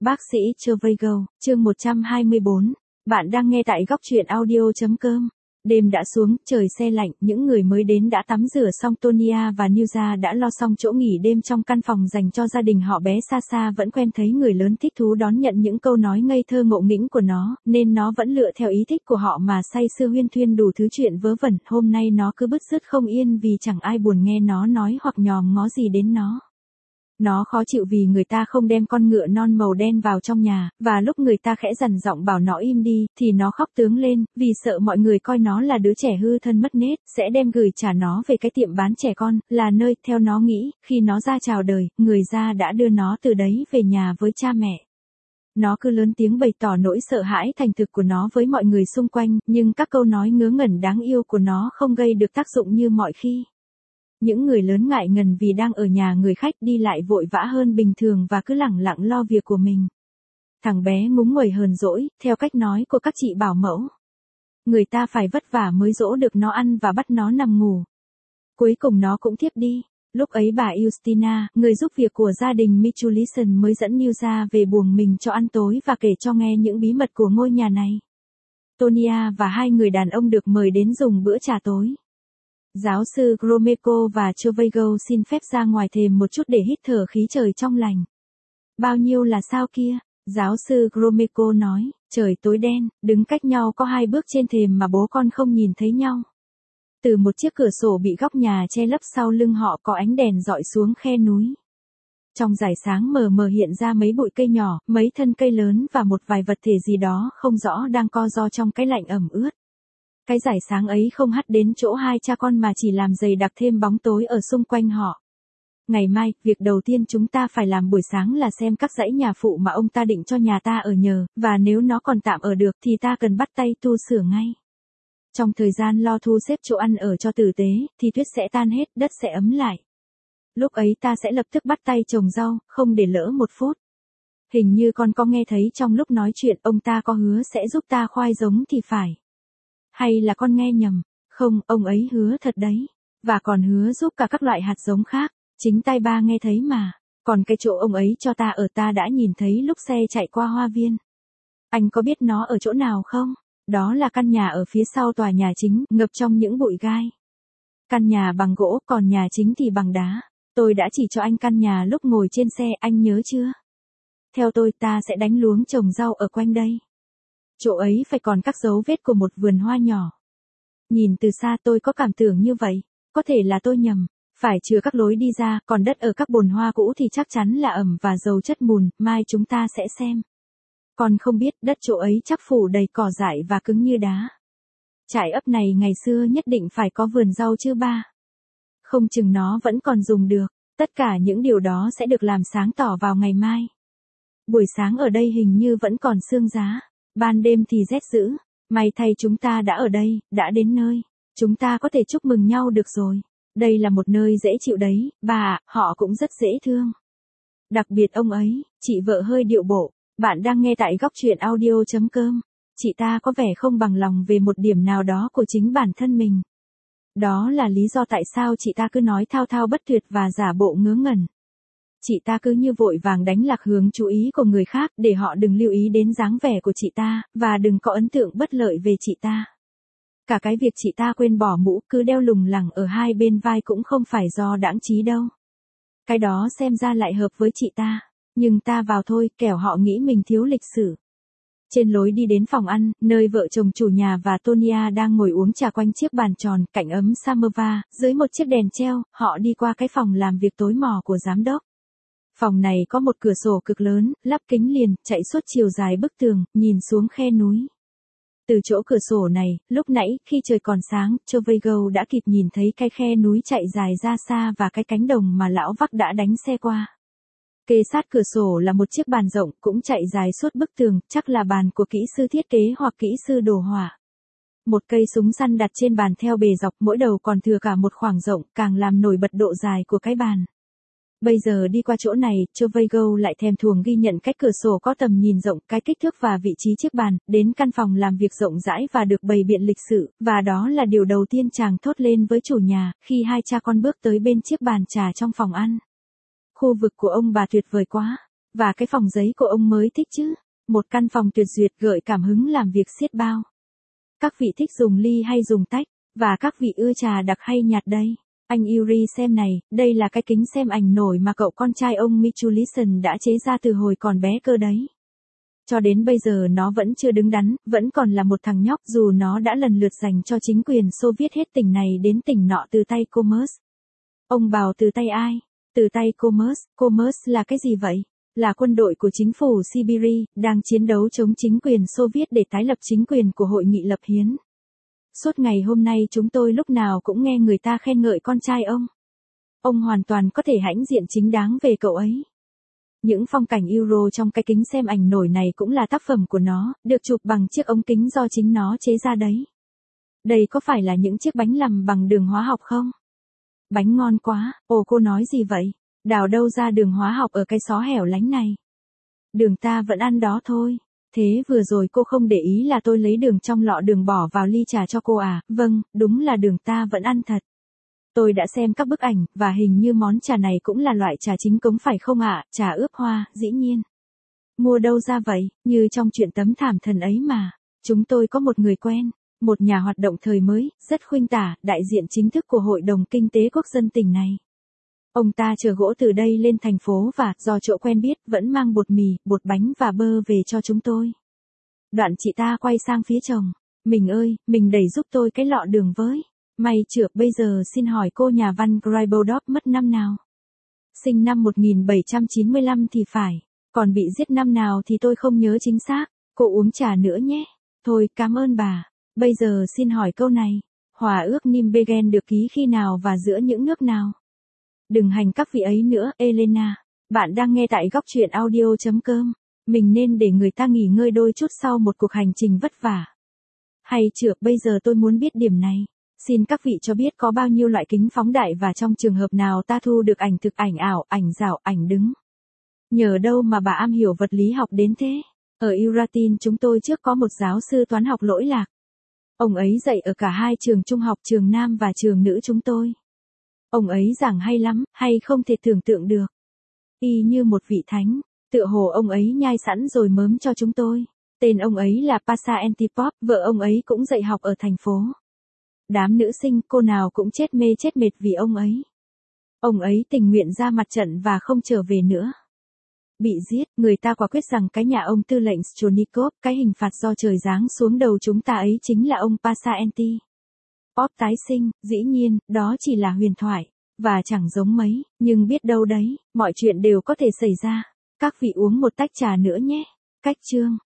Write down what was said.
Bác sĩ Trevigo, chương 124. Bạn đang nghe tại góc truyện audio.com. Đêm đã xuống, trời se lạnh, những người mới đến đã tắm rửa xong. Tonya và Newsa đã lo xong chỗ nghỉ đêm trong căn phòng dành cho gia đình họ. Bé Sasha vẫn quen thấy người lớn thích thú đón nhận những câu nói ngây thơ ngộ nghĩnh của nó, nên nó vẫn lựa theo ý thích của họ mà say sưa huyên thuyên đủ thứ chuyện vớ vẩn. Hôm nay nó cứ bứt rứt không yên vì chẳng ai buồn nghe nó nói hoặc nhòm ngó gì đến nó. Nó khó chịu vì người ta không đem con ngựa non màu đen vào trong nhà, và lúc người ta khẽ dằn giọng bảo nó im đi, thì nó khóc tướng lên, vì sợ mọi người coi nó là đứa trẻ hư thân mất nết, sẽ đem gửi trả nó về cái tiệm bán trẻ con, là nơi, theo nó nghĩ, khi nó ra chào đời, người ta đã đưa nó từ đấy về nhà với cha mẹ. Nó cứ lớn tiếng bày tỏ nỗi sợ hãi thành thực của nó với mọi người xung quanh, nhưng các câu nói ngớ ngẩn đáng yêu của nó không gây được tác dụng như mọi khi. Những người lớn ngại ngần vì đang ở nhà người khách, đi lại vội vã hơn bình thường và cứ lẳng lặng lo việc của mình. Thằng bé ngúng nguẩy hờn dỗi, theo cách nói của các chị bảo mẫu. Người ta phải vất vả mới dỗ được nó ăn và bắt nó nằm ngủ. Cuối cùng nó cũng thiếp đi. Lúc ấy bà Justina, người giúp việc của gia đình Michelson mới dẫn Newsa về buồng mình cho ăn tối và kể cho nghe những bí mật của ngôi nhà này. Tonya và hai người đàn ông được mời đến dùng bữa trà tối. Giáo sư Gromeko và Trevigo xin phép ra ngoài thềm một chút để hít thở khí trời trong lành. Bao nhiêu là sao kia? Giáo sư Gromeko nói, trời tối đen, đứng cách nhau có 2 bước trên thềm mà bố con không nhìn thấy nhau. Từ một chiếc cửa sổ bị góc nhà che lấp sau lưng họ có ánh đèn dọi xuống khe núi. Trong dải sáng mờ mờ hiện ra mấy bụi cây nhỏ, mấy thân cây lớn và một vài vật thể gì đó không rõ đang co ro trong cái lạnh ẩm ướt. Cái dải sáng ấy không hắt đến chỗ hai cha con mà chỉ làm dày đặc thêm bóng tối ở xung quanh họ. Ngày mai, việc đầu tiên chúng ta phải làm buổi sáng là xem các dãy nhà phụ mà ông ta định cho nhà ta ở nhờ, và nếu nó còn tạm ở được thì ta cần bắt tay tu sửa ngay. Trong thời gian lo thu xếp chỗ ăn ở cho tử tế, thì tuyết sẽ tan hết, đất sẽ ấm lại. Lúc ấy ta sẽ lập tức bắt tay trồng rau, không để lỡ một phút. Hình như con có nghe thấy trong lúc nói chuyện ông ta có hứa sẽ giúp ta khoai giống thì phải. Hay là con nghe nhầm? Không, ông ấy hứa thật đấy. Và còn hứa giúp cả các loại hạt giống khác. Chính tai ba nghe thấy mà. Còn cái chỗ ông ấy cho ta ở ta đã nhìn thấy lúc xe chạy qua hoa viên. Anh có biết nó ở chỗ nào không? Đó là căn nhà ở phía sau tòa nhà chính, ngập trong những bụi gai. Căn nhà bằng gỗ, còn nhà chính thì bằng đá. Tôi đã chỉ cho anh căn nhà lúc ngồi trên xe, anh nhớ chưa? Theo tôi ta sẽ đánh luống trồng rau ở quanh đây. Chỗ ấy phải còn các dấu vết của một vườn hoa nhỏ. Nhìn từ xa tôi có cảm tưởng như vậy, có thể là tôi nhầm, phải chừa các lối đi ra, còn đất ở các bồn hoa cũ thì chắc chắn là ẩm và dầu chất mùn, mai chúng ta sẽ xem. Còn không biết đất chỗ ấy chắc phủ đầy cỏ dại và cứng như đá. Trại ấp này ngày xưa nhất định phải có vườn rau chứ ba. Không chừng nó vẫn còn dùng được, tất cả những điều đó sẽ được làm sáng tỏ vào ngày mai. Buổi sáng ở đây hình như vẫn còn sương giá. Ban đêm thì rét dữ, may thay chúng ta đã ở đây, đã đến nơi. Chúng ta có thể chúc mừng nhau được rồi. Đây là một nơi dễ chịu đấy, bà ạ, họ cũng rất dễ thương. Đặc biệt ông ấy, chị vợ hơi điệu bộ. Bạn đang nghe tại góc truyện audio.com. Chị ta có vẻ không bằng lòng về một điểm nào đó của chính bản thân mình. Đó là lý do tại sao chị ta cứ nói thao thao bất tuyệt và giả bộ ngớ ngẩn. Chị ta cứ như vội vàng đánh lạc hướng chú ý của người khác để họ đừng lưu ý đến dáng vẻ của chị ta, và đừng có ấn tượng bất lợi về chị ta. Cả cái việc chị ta quên bỏ mũ cứ đeo lủng lẳng ở hai bên vai cũng không phải do đãng trí đâu. Cái đó xem ra lại hợp với chị ta, nhưng ta vào thôi kẻo họ nghĩ mình thiếu lịch sử. Trên lối đi đến phòng ăn, nơi vợ chồng chủ nhà và Tonya đang ngồi uống trà quanh chiếc bàn tròn, cạnh ấm samovar, dưới một chiếc đèn treo, họ đi qua cái phòng làm việc tối mò của giám đốc. Phòng này có một cửa sổ cực lớn, lắp kính liền, chạy suốt chiều dài bức tường, nhìn xuống khe núi. Từ chỗ cửa sổ này, lúc nãy, khi trời còn sáng, Trevigo đã kịp nhìn thấy cái khe núi chạy dài ra xa và cái cánh đồng mà lão Vắc đã đánh xe qua. Kề sát cửa sổ là một chiếc bàn rộng, cũng chạy dài suốt bức tường, chắc là bàn của kỹ sư thiết kế hoặc kỹ sư đồ họa. Một cây súng săn đặt trên bàn theo bề dọc, mỗi đầu còn thừa cả một khoảng rộng, càng làm nổi bật độ dài của cái bàn. Bây giờ đi qua chỗ này, Trevigo lại thèm thuồng ghi nhận cách cửa sổ có tầm nhìn rộng, cái kích thước và vị trí chiếc bàn, đến căn phòng làm việc rộng rãi và được bày biện lịch sự, và đó là điều đầu tiên chàng thốt lên với chủ nhà, khi hai cha con bước tới bên chiếc bàn trà trong phòng ăn. Khu vực của ông bà tuyệt vời quá. Và cái phòng giấy của ông mới thích chứ? Một căn phòng tuyệt duyệt gợi cảm hứng làm việc xiết bao. Các vị thích dùng ly hay dùng tách? Và các vị ưa trà đặc hay nhạt đây? Anh Yuri xem này, đây là cái kính xem ảnh nổi mà cậu con trai ông Michelson đã chế ra từ hồi còn bé cơ đấy. Cho đến bây giờ nó vẫn chưa đứng đắn, vẫn còn là một thằng nhóc dù nó đã lần lượt dành cho chính quyền Xô Viết hết tỉnh này đến tỉnh nọ từ tay Commerce. Ông bảo từ tay ai? Từ tay Commerce. Commerce là cái gì vậy? Là quân đội của chính phủ Siberia, đang chiến đấu chống chính quyền Xô Viết để tái lập chính quyền của Hội nghị lập hiến. Suốt ngày hôm nay chúng tôi lúc nào cũng nghe người ta khen ngợi con trai ông. Ông hoàn toàn có thể hãnh diện chính đáng về cậu ấy. Những phong cảnh Euro trong cái kính xem ảnh nổi này cũng là tác phẩm của nó, được chụp bằng chiếc ống kính do chính nó chế ra đấy. Đây có phải là những chiếc bánh làm bằng đường hóa học không? Bánh ngon quá, ồ cô nói gì vậy? Đào đâu ra đường hóa học ở cái xó hẻo lánh này? Đường ta vẫn ăn đó thôi. Thế vừa rồi cô không để ý là tôi lấy đường trong lọ đường bỏ vào ly trà cho cô à? Vâng, đúng là đường ta vẫn ăn thật. Tôi đã xem các bức ảnh, và hình như món trà này cũng là loại trà chính cống phải không ạ? Trà ướp hoa, dĩ nhiên. Mua đâu ra vậy, như trong chuyện tấm thảm thần ấy mà. Chúng tôi có một người quen, một nhà hoạt động thời mới, rất khuynh tả, đại diện chính thức của Hội đồng Kinh tế Quốc dân tỉnh này. Ông ta chở gỗ từ đây lên thành phố và, do chỗ quen biết, vẫn mang bột mì, bột bánh và bơ về cho chúng tôi. Đoạn chị ta quay sang phía chồng. Mình ơi, mình đẩy giúp tôi cái lọ đường với. May chữa, bây giờ xin hỏi cô nhà văn Gribaudoff mất năm nào? Sinh năm 1795 thì phải, còn bị giết năm nào thì tôi không nhớ chính xác. Cô uống trà nữa nhé. Thôi, cảm ơn bà. Bây giờ xin hỏi câu này. Hòa ước Nijmegen được ký khi nào và giữa những nước nào? Đừng hành các vị ấy nữa, Elena. Bạn đang nghe tại góc truyện audio.com. Mình nên để người ta nghỉ ngơi đôi chút sau một cuộc hành trình vất vả. Hay chữa, bây giờ tôi muốn biết điểm này. Xin các vị cho biết có bao nhiêu loại kính phóng đại và trong trường hợp nào ta thu được ảnh thực, ảnh ảo, ảnh rảo, ảnh đứng. Nhờ đâu mà bà am hiểu vật lý học đến thế? Ở Uratin chúng tôi trước có một giáo sư toán học lỗi lạc. Ông ấy dạy ở cả hai trường trung học, trường nam và trường nữ chúng tôi. Ông ấy giảng hay lắm, hay không thể tưởng tượng được. Y như một vị thánh, tựa hồ ông ấy nhai sẵn rồi mớm cho chúng tôi. Tên ông ấy là Pasha Antipop, vợ ông ấy cũng dạy học ở thành phố. Đám nữ sinh, cô nào cũng chết mê chết mệt vì ông ấy. Ông ấy tình nguyện ra mặt trận và không trở về nữa. Bị giết, người ta quả quyết rằng cái nhà ông tư lệnh Stronikov, cái hình phạt do trời giáng xuống đầu chúng ta ấy chính là ông Pasha Antipop tái sinh, dĩ nhiên, đó chỉ là huyền thoại, và chẳng giống mấy, nhưng biết đâu đấy, mọi chuyện đều có thể xảy ra. Các vị uống một tách trà nữa nhé. Cách chương